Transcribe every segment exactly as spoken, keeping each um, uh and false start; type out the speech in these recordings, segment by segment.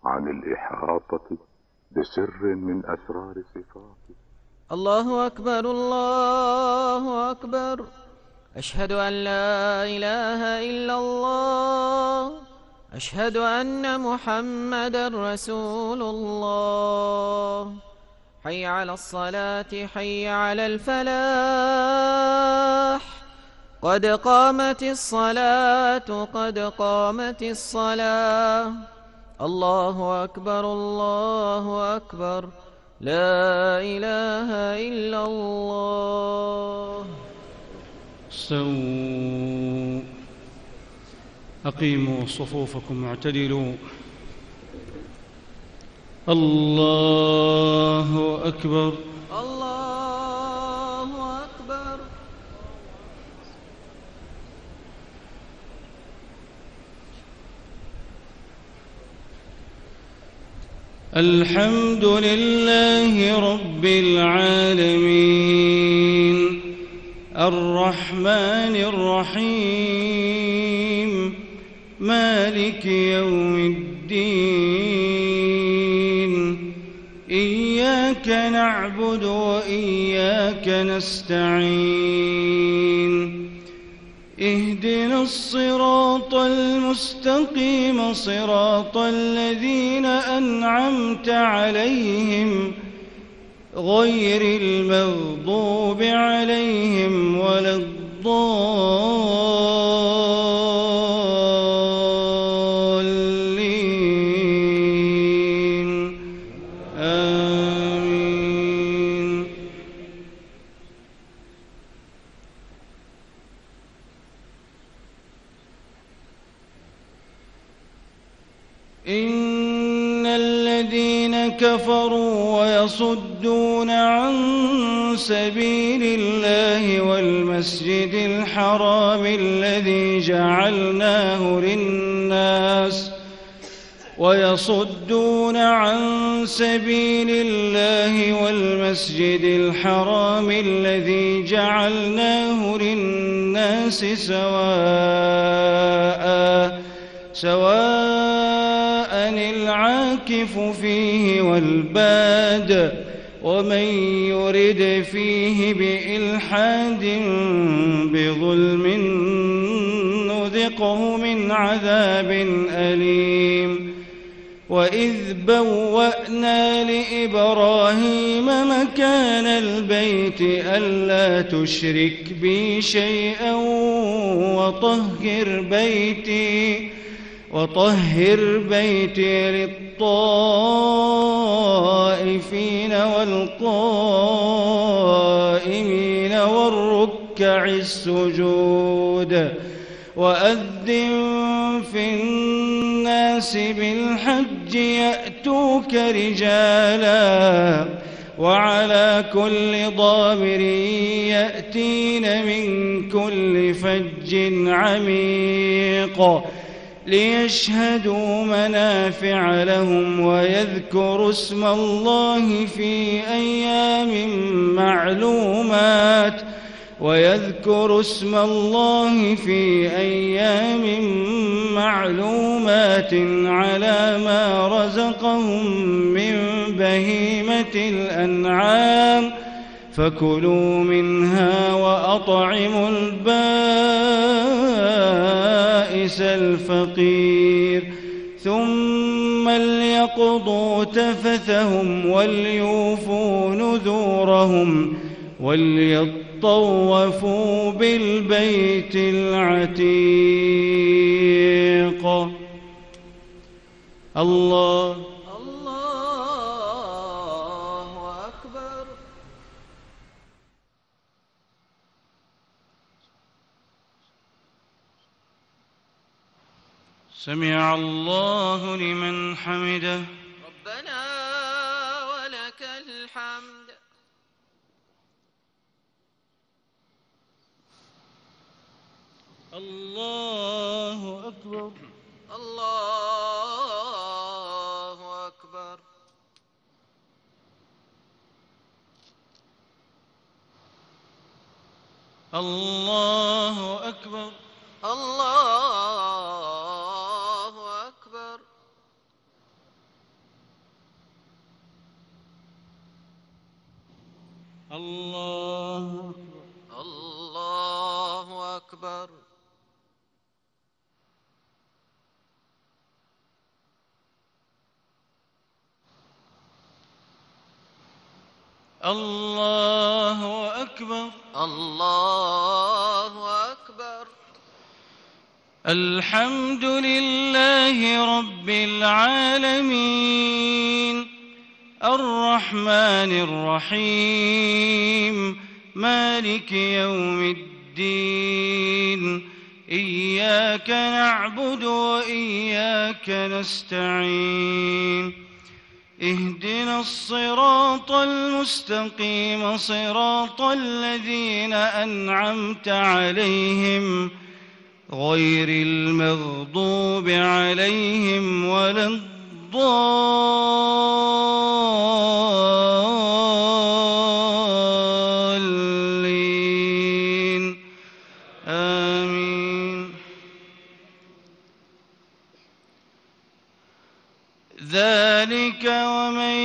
عن الإحاطة بسر من أسرار صفاته. الله أكبر الله أكبر، أشهد أن لا إله إلا الله، أشهد أن محمدا رسول الله. حي على الصلاة، حي على الفلاح، قد قامت الصلاة قد قامت الصلاة. الله أكبر الله أكبر، لا إله إلا الله. استووا، أقيموا صفوفكم واعتدلوا. الله أكبر الله أكبر. الحمد لله رب العالمين، الرحمن الرحيم، مالك يوم الدين. إياك نعبد وإياك نستعين. اهدنا الصراط المستقيم، صراط الذين أنعمت عليهم غير المغضوب عليهم ولا الضالين. آمين. إن الذين كفروا ويصدون عن سبيل الله والمسجد الحرام الذي جعلناه للناس ويصدون عن سبيل الله والمسجد الحرام الذي جعلناه للناس سواء سواء العاكف فيه والباد، ومن يرد فيه بإلحاد بظلم نذقه من عذاب أليم. وإذ بوأنا لإبراهيم مكان البيت ألا تشرك بي شيئا وطهر بيتي وطهر بيتي للطائفين والقائمين والركع السجود. وأذن في الناس بالحج يأتوك رجالا وعلى كل ضامر يأتين من كل فج عميق ليشهدوا منافع لهم ويذكروا اسم الله في أيام معلومات ويذكروا اسم الله في أيام معلومات على ما رزقهم من بهيمة الأنعام، فكلوا منها وأطعموا البائس الفقير، ثم ليقضوا تفثهم وليوفوا نذورهم وليطوفوا بالبيت العتيق. الله الله أكبر. سمع الله لمن حمده. ربنا ولك الحمد. الله أكبر الله أكبر. الله أكبر الله أكبر. الله أكبر. الله أكبر. الله أكبر. الله أكبر. الحمد لله رب العالمين الرحمن الرحيم مالك يوم الدين إياك نعبد وإياك نستعين اهدنا الصراط المستقيم صراط الذين أنعمت عليهم غير المغضوب عليهم ولا الضالين آمين. ذلك ومن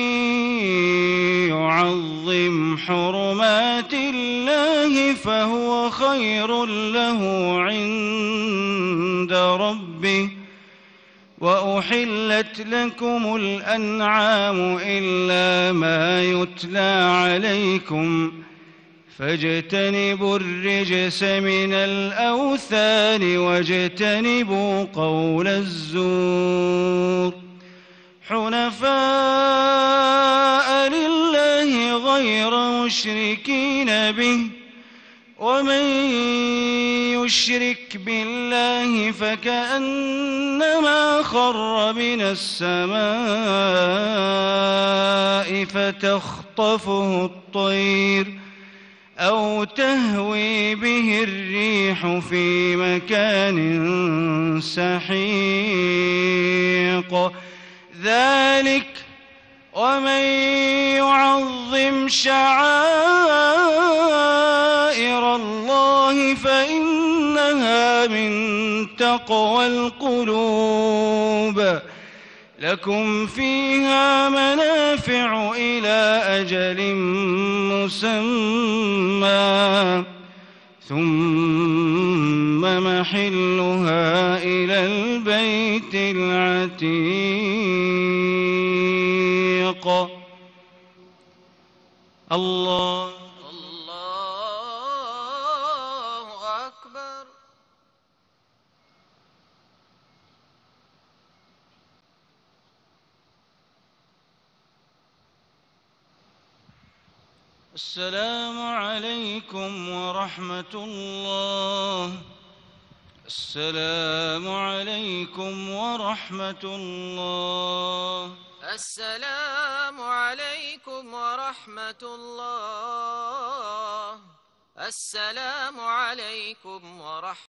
يعظم حرمات الله فهو خير له عند ربه وأحلت لكم الأنعام إلا ما يتلى عليكم فاجتنبوا الرجس من الأوثان واجتنبوا قول الزور حنفاء لله غير مشركين به ومن يشرك بالله فكأنما خر من السماء فتخطفه الطير أو تهوي به الريح في مكان سحيق ذلك ومن يعظم شعائر الله فإنها من تقوى القلوب لكم فيها منافع إلى أجل مسمى ثم محلها إلى البيت العتيق. الله الله أكبر. السلام عليكم ورحمة الله. السلام عليكم ورحمة الله. السلام عليكم ورحمة الله. السلام عليكم ورحمة